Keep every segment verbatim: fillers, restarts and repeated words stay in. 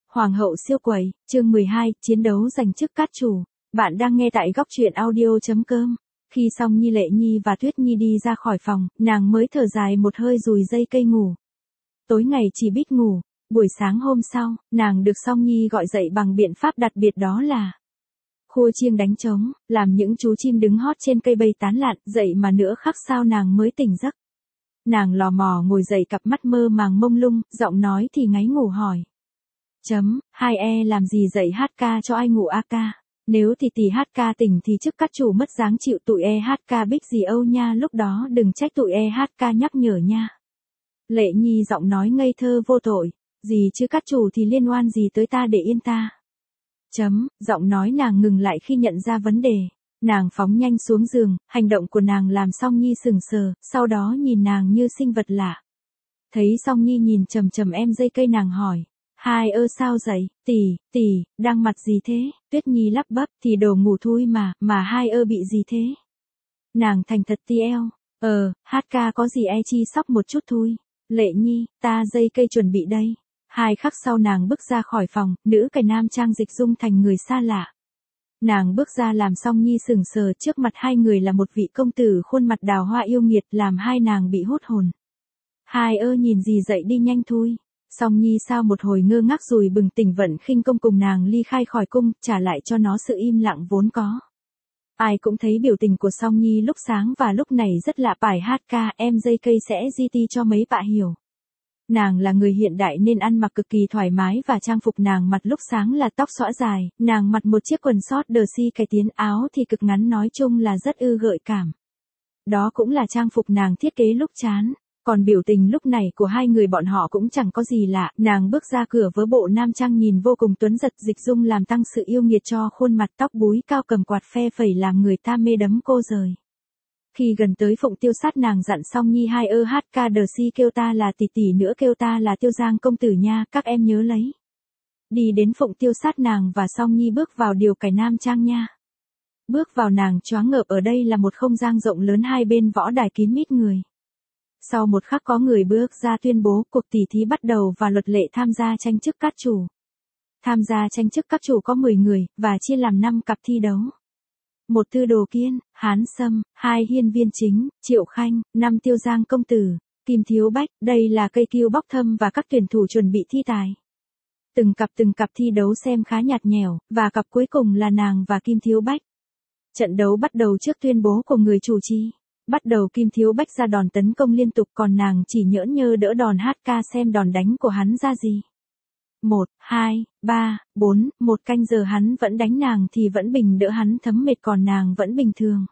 Hoàng hậu siêu quẩy, chương mười hai, chiến đấu giành chức cát chủ. Bạn đang nghe tại góc truyện audio.com. Khi Song Nhi, Lệ Nhi và Tuyết Nhi đi ra khỏi phòng, nàng mới thở dài một hơi rùi dây cây ngủ. Tối ngày chỉ biết ngủ, buổi sáng hôm sau, nàng được Song Nhi gọi dậy bằng biện pháp đặc biệt, đó là khua chiêng đánh trống, làm những chú chim đứng hót trên cây bay tán lạn, dậy mà nửa khắc sau nàng mới tỉnh giấc. Nàng lò mò ngồi dậy, cặp mắt mơ màng mông lung, giọng nói thì ngáy ngủ hỏi. Chấm, hai e làm gì dậy hát ca cho ai ngủ a ca? Nếu thì tỷ hát ca tỉnh thì chức cát chủ mất dáng chịu tụi e hát ca bích gì âu nha, lúc đó đừng trách tụi e hát ca nhắc nhở nha. Lệ Nhi giọng nói ngây thơ vô tội, gì chứ cát chủ thì liên oan gì tới ta để yên ta. Chấm, giọng nói nàng ngừng lại khi nhận ra vấn đề. Nàng phóng nhanh xuống giường, hành động của nàng làm Song Nhi sừng sờ, sau đó nhìn nàng như sinh vật lạ. Thấy Song Nhi nhìn chầm chầm em dây cây, nàng hỏi. Hai ơ sao dậy, tỷ, tỷ, đang mặt gì thế? Tuyết Nhi lắp bắp, thì đồ ngủ thui mà, mà hai ơ bị gì thế? Nàng thành thật ti eo, ờ, hát ca có gì e chi sóc một chút thôi. Lệ Nhi, ta dây cây chuẩn bị đây. Hai khắc sau nàng bước ra khỏi phòng, nữ cải nam trang dịch dung thành người xa lạ. Nàng bước ra làm Song Nhi sừng sờ, trước mặt hai người là một vị công tử khuôn mặt đào hoa yêu nghiệt, làm hai nàng bị hút hồn. Hai ơ nhìn gì dậy đi nhanh thôi. Song Nhi sau một hồi ngơ ngác rồi bừng tỉnh, Vận Khinh công cùng nàng ly khai khỏi cung, trả lại cho nó sự im lặng vốn có. Ai cũng thấy biểu tình của Song Nhi lúc sáng và lúc này rất lạ. Bài hát ca em dây cây sẽ gi ti cho mấy bạ hiểu. Nàng là người hiện đại nên ăn mặc cực kỳ thoải mái, và trang phục nàng mặc lúc sáng là tóc xõa dài, nàng mặc một chiếc quần sót đờ si cài tiến, áo thì cực ngắn, nói chung là rất ư gợi cảm. Đó cũng là trang phục nàng thiết kế lúc chán. Còn biểu tình lúc này của hai người bọn họ cũng chẳng có gì lạ, nàng bước ra cửa với bộ nam trang nhìn vô cùng tuấn giật, dịch dung làm tăng sự yêu nghiệt cho khuôn mặt, tóc búi cao cầm quạt phe phẩy làm người ta mê đắm cô rời. Khi gần tới Phụng Tiêu Sát, nàng dặn Song Nhi hai ơ hát ca đờ si kêu ta là tỷ tỷ, nữa kêu ta là Tiêu Giang công tử nha, các em nhớ lấy. Đi đến Phụng Tiêu Sát, nàng và Song Nhi bước vào điều cải nam trang nha. Bước vào nàng choáng ngợp, ở đây là một không gian rộng lớn, hai bên võ đài kín mít người. Sau một khắc có người bước ra tuyên bố cuộc tỉ thí bắt đầu và luật lệ tham gia tranh chức cát chủ. Tham gia tranh chức cát chủ có mười người, và chia làm năm cặp thi đấu. Một Tư Đồ Kiên, Hán Sâm, hai Hiên Viên Chính, Triệu Khanh, năm Tiêu Giang công tử, Kim Thiếu Bách, đây là cây kiêu bóc thâm và các tuyển thủ chuẩn bị thi tài. Từng cặp từng cặp thi đấu xem khá nhạt nhẽo, và cặp cuối cùng là nàng và Kim Thiếu Bách. Trận đấu bắt đầu trước tuyên bố của người chủ trì. Bắt đầu Kim Thiếu Bách ra đòn tấn công liên tục, còn nàng chỉ nhỡn nhơ đỡ đòn hát ca xem đòn đánh của hắn ra gì. Một, hai, ba, bốn, một canh giờ hắn vẫn đánh nàng thì vẫn bình đỡ hắn thấm mệt, còn nàng vẫn bình thường.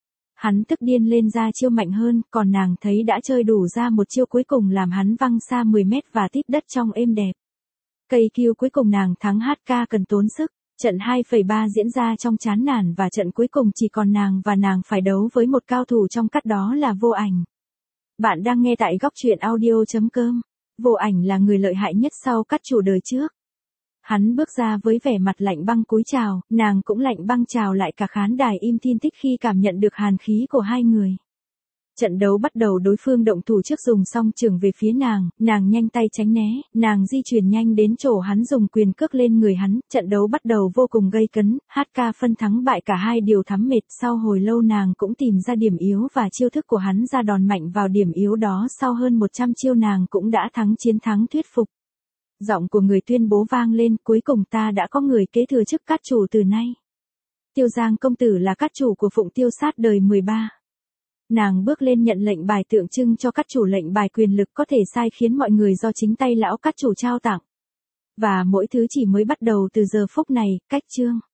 Hắn tức điên lên ra chiêu mạnh hơn, còn nàng thấy đã chơi đủ ra một chiêu cuối cùng làm hắn văng xa mười mét và tít đất trong êm đẹp. Cây kiêu cuối cùng nàng thắng hát ca cần tốn sức. Trận hai phẩy ba diễn ra trong chán nản, và trận cuối cùng chỉ còn nàng và nàng phải đấu với một cao thủ trong cát, đó là Vô Ảnh. Bạn đang nghe tại góc truyện audio.com. Vô Ảnh là người lợi hại nhất sau cát chủ đời trước. Hắn bước ra với vẻ mặt lạnh băng cúi chào, nàng cũng lạnh băng chào lại, cả khán đài im thiên tích khi cảm nhận được hàn khí của hai người. Trận đấu bắt đầu, đối phương động thủ trước dùng song trường về phía nàng, nàng nhanh tay tránh né, nàng di chuyển nhanh đến chỗ hắn dùng quyền cước lên người hắn, trận đấu bắt đầu vô cùng gây cấn, hát ca phân thắng bại, cả hai đều thắm mệt, sau hồi lâu nàng cũng tìm ra điểm yếu và chiêu thức của hắn, ra đòn mạnh vào điểm yếu đó, sau hơn một trăm chiêu nàng cũng đã thắng, chiến thắng thuyết phục. Giọng của người tuyên bố vang lên, cuối cùng ta đã có người kế thừa chức cát chủ từ nay. Tiêu Giang công tử là cát chủ của Phụng Tiêu Sát đời mười ba. Nàng bước lên nhận lệnh bài tượng trưng cho cát chủ, lệnh bài quyền lực có thể sai khiến mọi người do chính tay lão cát chủ trao tặng. Và mỗi thứ chỉ mới bắt đầu từ giờ phút này, cách chương.